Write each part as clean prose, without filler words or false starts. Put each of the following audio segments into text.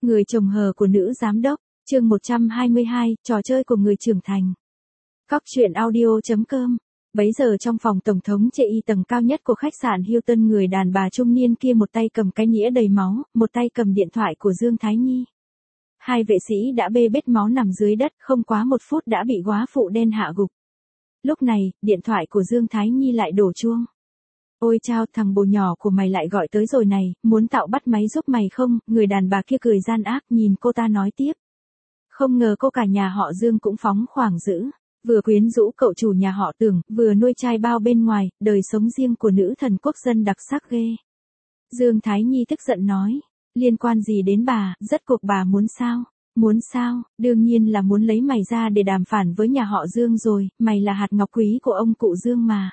Người chồng hờ của nữ giám đốc, chương 122, trò chơi của người trưởng thành. Cóc truyện audio.com. Bấy giờ trong phòng tổng thống chê y tầng cao nhất của khách sạn Hilton, người đàn bà trung niên kia một tay cầm cái nĩa đầy máu, một tay cầm điện thoại của Dương Thái Nhi. Hai vệ sĩ đã bê bết máu nằm dưới đất, không quá 1 phút đã bị góa phụ đen hạ gục. Lúc này, điện thoại của Dương Thái Nhi lại đổ chuông. Ôi chao, thằng bồ nhỏ của mày lại gọi tới rồi này, muốn tao bắt máy giúp mày không? Người đàn bà kia cười gian ác nhìn cô ta nói tiếp. Không ngờ cô cả nhà họ Dương cũng phóng khoáng dữ, vừa quyến rũ cậu chủ nhà họ Tưởng, vừa nuôi trai bao bên ngoài, đời sống riêng của nữ thần quốc dân đặc sắc ghê. Dương Thái Nhi tức giận nói, liên quan gì đến bà, rốt cuộc bà muốn sao? Muốn sao, đương nhiên là muốn lấy mày ra để đàm phán với nhà họ Dương rồi, mày là hạt ngọc quý của ông cụ Dương mà.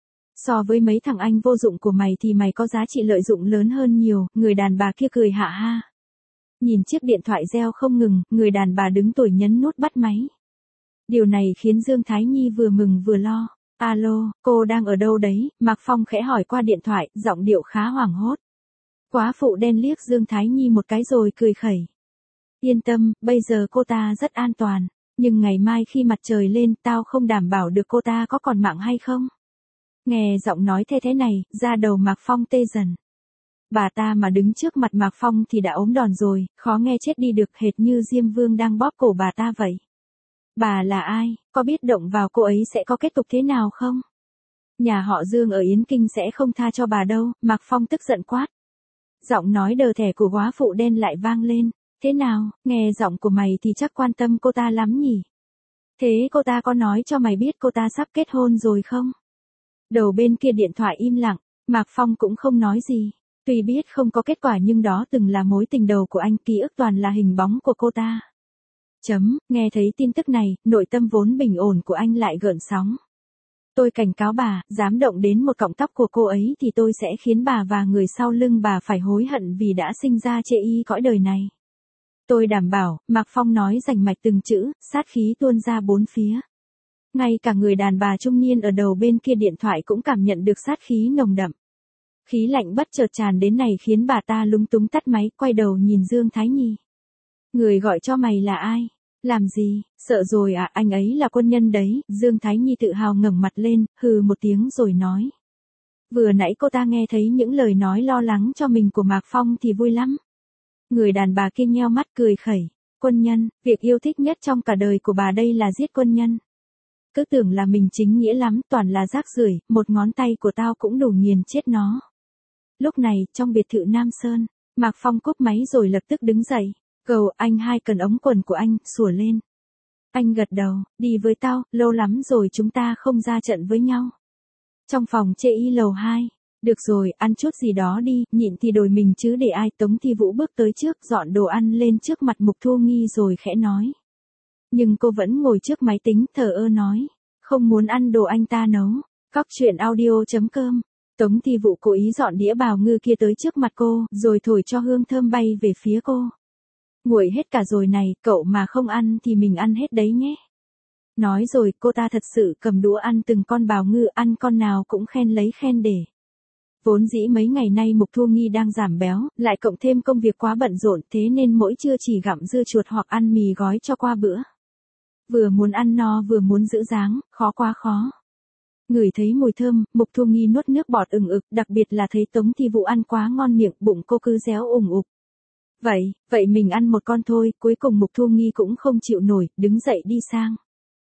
So với mấy thằng anh vô dụng của mày thì mày có giá trị lợi dụng lớn hơn nhiều, người đàn bà kia cười hạ ha. Nhìn chiếc điện thoại reo không ngừng, người đàn bà đứng tuổi nhấn nút bắt máy. Điều này khiến Dương Thái Nhi vừa mừng vừa lo. Alo, cô đang ở đâu đấy? Mạc Phong khẽ hỏi qua điện thoại, giọng điệu khá hoảng hốt. Góa phụ đen liếc Dương Thái Nhi một cái rồi cười khẩy. Yên tâm, bây giờ cô ta rất an toàn, nhưng ngày mai khi mặt trời lên tao không đảm bảo được cô ta có còn mạng hay không. Nghe giọng nói thế này, da đầu Mạc Phong tê dần. Bà ta mà đứng trước mặt Mạc Phong thì đã ốm đòn rồi, khó nghe chết đi được, hệt như Diêm Vương đang bóp cổ bà ta vậy. Bà là ai, có biết động vào cô ấy sẽ có kết cục thế nào không? Nhà họ Dương ở Yến Kinh sẽ không tha cho bà đâu, Mạc Phong tức giận quát. Giọng nói đờ thẻ của góa phụ đen lại vang lên. Thế nào, nghe giọng của mày thì chắc quan tâm cô ta lắm nhỉ? Thế cô ta có nói cho mày biết cô ta sắp kết hôn rồi không? Đầu bên kia điện thoại im lặng, Mạc Phong cũng không nói gì. Tuy biết không có kết quả nhưng đó từng là mối tình đầu của anh, ký ức toàn là hình bóng của cô ta. Nghe thấy tin tức này, nội tâm vốn bình ổn của anh lại gợn sóng. Tôi cảnh cáo bà, dám động đến một cọng tóc của cô ấy thì tôi sẽ khiến bà và người sau lưng bà phải hối hận vì đã sinh ra chê y cõi đời này. Tôi đảm bảo, Mạc Phong nói rành mạch từng chữ, sát khí tuôn ra bốn phía. Ngay cả người đàn bà trung niên ở đầu bên kia điện thoại cũng cảm nhận được sát khí nồng đậm. Khí lạnh bất chợt tràn đến này khiến bà ta lúng túng tắt máy, quay đầu nhìn Dương Thái Nhi. Người gọi cho mày là ai? Làm gì? Sợ rồi à? Anh ấy là quân nhân đấy. Dương Thái Nhi tự hào ngẩng mặt lên, hừ một tiếng rồi nói. Vừa nãy cô ta nghe thấy những lời nói lo lắng cho mình của Mạc Phong thì vui lắm. Người đàn bà kia nheo mắt cười khẩy. Quân nhân, việc yêu thích nhất trong cả đời của bà đây là giết quân nhân. Cứ tưởng là mình chính nghĩa lắm, toàn là rác rưởi, một ngón tay của tao cũng đủ nghiền chết nó. Lúc này, trong biệt thự Nam Sơn, Mạc Phong cúp máy rồi lập tức đứng dậy. Cầu anh hai cần ống quần của anh, sủa lên. Anh gật đầu, đi với tao, lâu lắm rồi chúng ta không ra trận với nhau. Trong phòng chê y lầu 2. Được rồi, ăn chút gì đó đi, nhịn thì đổi mình chứ để ai. Tống Thi Vũ bước tới trước, dọn đồ ăn lên trước mặt Mục Thu Nghi rồi khẽ nói. Nhưng cô vẫn ngồi trước máy tính, thờ ơ nói. Không muốn ăn đồ anh ta nấu. Cóc truyện audio.com. Tống Thi Vũ cố ý dọn đĩa bào ngư kia tới trước mặt cô, rồi thổi cho hương thơm bay về phía cô. Nguội hết cả rồi này, cậu mà không ăn thì mình ăn hết đấy nhé. Nói rồi cô ta thật sự cầm đũa ăn từng con bào ngư, ăn con nào cũng khen lấy khen để. Vốn dĩ mấy ngày nay Mục Thu Nghi đang giảm béo, lại cộng thêm công việc quá bận rộn, thế nên mỗi trưa chỉ gặm dưa chuột hoặc ăn mì gói cho qua bữa. Vừa muốn ăn no vừa muốn giữ dáng, khó quá khó. Ngửi thấy mùi thơm, Mục Thu Nghi nuốt nước bọt ừng ực, đặc biệt là thấy Tống Thi Vũ ăn quá ngon miệng, bụng cô cứ réo ủng ục. Vậy mình ăn một con thôi, cuối cùng Mục Thu Nghi cũng không chịu nổi, đứng dậy đi sang.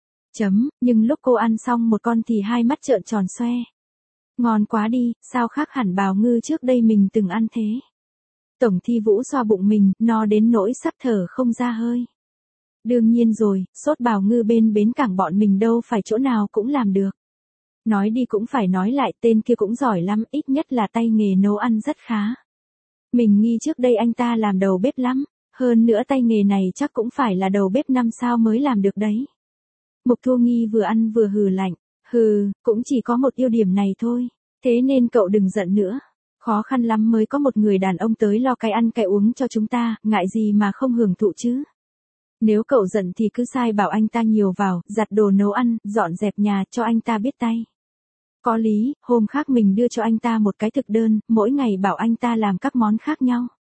Nhưng lúc cô ăn xong một con thì hai mắt trợn tròn xoe. Ngon quá đi, sao khác hẳn bào ngư trước đây mình từng ăn thế. Tổng Thi Vũ xoa bụng mình, no đến nỗi sắp thở không ra hơi. Đương nhiên rồi, sốt bào ngư bên bến cảng bọn mình đâu phải chỗ nào cũng làm được. Nói đi cũng phải nói lại, tên kia cũng giỏi lắm, ít nhất là tay nghề nấu ăn rất khá. Mình nghi trước đây anh ta làm đầu bếp lắm, hơn nữa tay nghề này chắc cũng phải là đầu bếp 5 sao mới làm được đấy. Mục Thu Nghi vừa ăn vừa hừ lạnh, cũng chỉ có một ưu điểm này thôi, thế nên cậu đừng giận nữa. Khó khăn lắm mới có một người đàn ông tới lo cái ăn cái uống cho chúng ta, ngại gì mà không hưởng thụ chứ. Nếu cậu giận thì cứ sai bảo anh ta nhiều vào, giặt đồ nấu ăn, dọn dẹp nhà cho anh ta biết tay. Có lý, hôm khác mình đưa cho anh ta một cái thực đơn, mỗi ngày bảo anh ta làm các món khác nhau.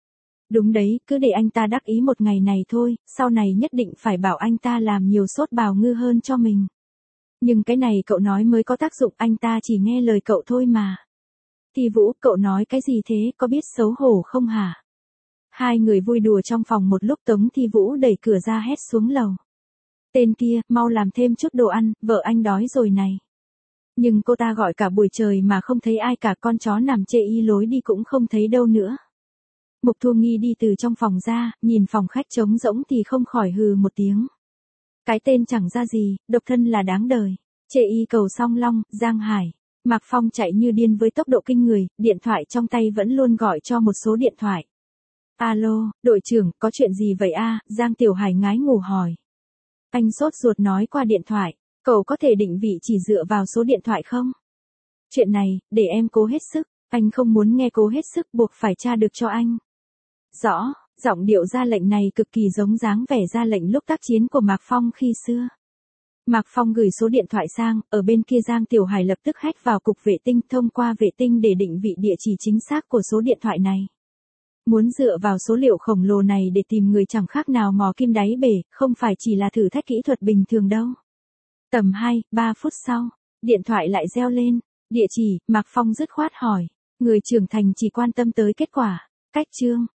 Đúng đấy, cứ để anh ta đắc ý một ngày này thôi, sau này nhất định phải bảo anh ta làm nhiều sốt bào ngư hơn cho mình. Nhưng cái này cậu nói mới có tác dụng, anh ta chỉ nghe lời cậu thôi mà. Thi Vũ, cậu nói cái gì thế, có biết xấu hổ không hả? Hai người vui đùa trong phòng một lúc Tống Thi Vũ đẩy cửa ra hét xuống lầu. Tên kia, mau làm thêm chút đồ ăn, vợ anh đói rồi này. Nhưng cô ta gọi cả buổi trời mà không thấy ai cả, con chó nằm chê y lối đi cũng không thấy đâu nữa. Mục Thu Nghi đi từ trong phòng ra, nhìn phòng khách trống rỗng thì không khỏi hừ một tiếng. Cái tên chẳng ra gì, độc thân là đáng đời. Chê y cầu Song Long, Giang Hải. Mạc Phong chạy như điên với tốc độ kinh người, điện thoại trong tay vẫn luôn gọi cho một số điện thoại. Alo, đội trưởng, có chuyện gì vậy a? Giang Tiểu Hải ngái ngủ hỏi. Anh sốt ruột nói qua điện thoại, cậu có thể định vị chỉ dựa vào số điện thoại không? Chuyện này, để em cố hết sức, anh không muốn nghe cố hết sức buộc phải tra được cho anh. Rõ, giọng điệu ra lệnh này cực kỳ giống dáng vẻ ra lệnh lúc tác chiến của Mạc Phong khi xưa. Mạc Phong gửi số điện thoại sang, ở bên kia Giang Tiểu Hải lập tức hack vào cục vệ tinh thông qua vệ tinh để định vị địa chỉ chính xác của số điện thoại này. Muốn dựa vào số liệu khổng lồ này để tìm người chẳng khác nào mò kim đáy bể, không phải chỉ là thử thách kỹ thuật bình thường đâu. Tầm 2-3 phút sau, điện thoại lại reo lên. Địa chỉ, Mạc Phong dứt khoát hỏi. Người trưởng thành chỉ quan tâm tới kết quả. Cách chương.